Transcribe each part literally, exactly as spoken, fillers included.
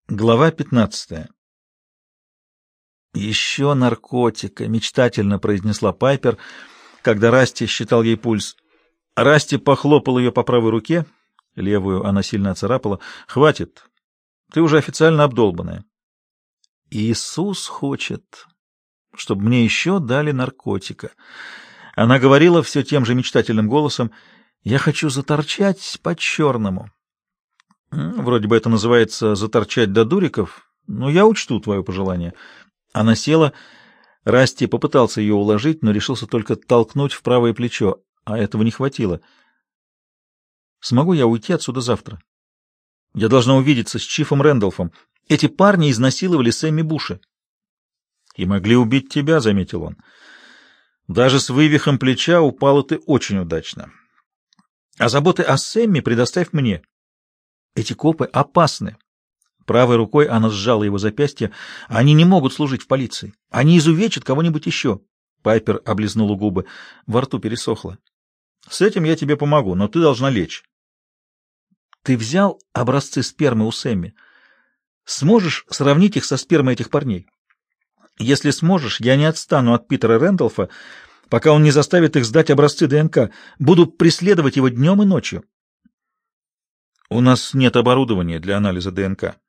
Глава пятнадцатая. «Еще наркотика», — мечтательно произнесла Пайпер, когда Расти считал ей пульс. Расти похлопал ее по правой руке, левую она сильно оцарапала. «Хватит, ты уже официально обдолбанная». «Иисус хочет, чтобы мне еще дали наркотика». Она говорила все тем же мечтательным голосом: «Я хочу заторчать по-черному». Вроде бы это называется «заторчать до дуриков», но я учту твое пожелание. Она села. Расти попытался ее уложить, но решился только толкнуть в правое плечо, а этого не хватило. Смогу я уйти отсюда завтра? Я должна увидеться с Чифом Рэндалфом. Эти парни изнасиловали Сэмми Буша. И могли убить тебя, — заметил он. Даже с вывихом плеча упала ты очень удачно. А заботы о Сэмми предоставь мне. Эти копы опасны. Правой рукой она сжала его запястье. Они не могут служить в полиции. Они изувечат кого-нибудь еще. Пайпер облизнула губы. Во рту пересохло. С этим я тебе помогу, но ты должна лечь. Ты взял образцы спермы у Сэмми. Сможешь сравнить их со спермой этих парней? Если сможешь, я не отстану от Питера Рэндалфа, пока он не заставит их сдать образцы ДНК. Буду преследовать его днем и ночью. У нас нет оборудования для анализа ДНК.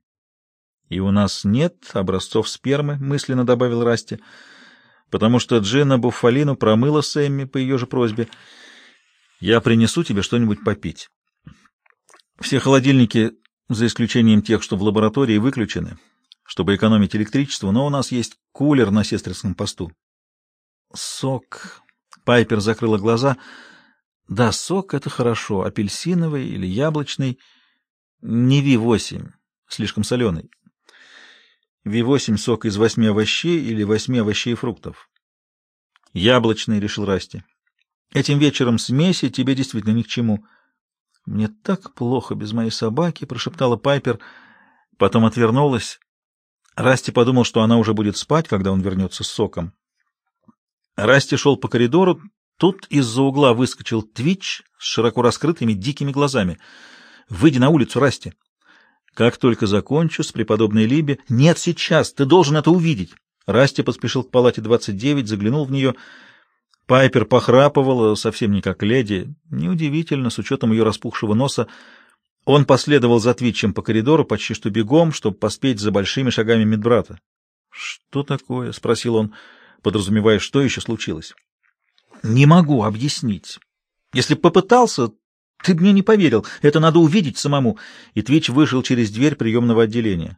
И у нас нет образцов спермы, мысленно добавил Расти, потому что Джина Буффалину промыла Сэмми по ее же просьбе. Я принесу тебе что-нибудь попить. Все холодильники, за исключением тех, что в лаборатории, выключены, чтобы экономить электричество, но у нас есть кулер на сестринском посту. Сок. Пайпер закрыла глаза. Да, сок — это хорошо. Апельсиновый или яблочный. Не ви восемь, слишком соленый. ви восемь — сок из восьми овощей или восьми овощей и фруктов. Яблочный, — решил Расти. Этим вечером смеси тебе действительно ни к чему. Мне так плохо без моей собаки, — прошептала Пайпер, потом отвернулась. Расти подумал, что она уже будет спать, когда он вернется с соком. Расти шел по коридору. Тут из-за угла выскочил Твич с широко раскрытыми дикими глазами. «Выйди на улицу, Расти!» «Как только закончу с преподобной Либи...» «Нет, сейчас! Ты должен это увидеть!» Расти поспешил к палате двадцать девять, заглянул в нее. Пайпер похрапывала, совсем не как леди. Неудивительно, с учетом ее распухшего носа. Он последовал за Твичем по коридору почти что бегом, чтобы поспеть за большими шагами медбрата. «Что такое?» — спросил он, подразумевая, что еще случилось. «Не могу объяснить. Если б попытался, ты бы мне не поверил. Это надо увидеть самому». И Твич вышел через дверь приемного отделения.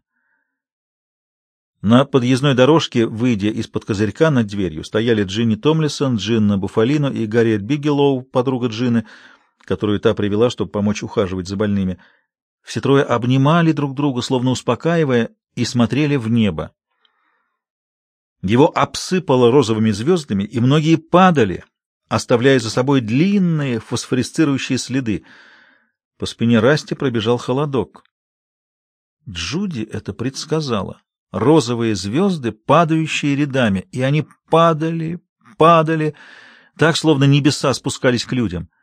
На подъездной дорожке, выйдя из-под козырька над дверью, стояли Джинни Томлисон, Джинна Буффалино и Гарриет Бигелоу, подруга Джинны, которую та привела, чтобы помочь ухаживать за больными. Все трое обнимали друг друга, словно успокаивая, и смотрели в небо. Его обсыпало розовыми звездами, и многие падали, оставляя за собой длинные фосфорисцирующие следы. По спине Расти пробежал холодок. Джуди это предсказала. Розовые звезды, падающие рядами, и они падали, падали, так, словно небеса спускались к людям.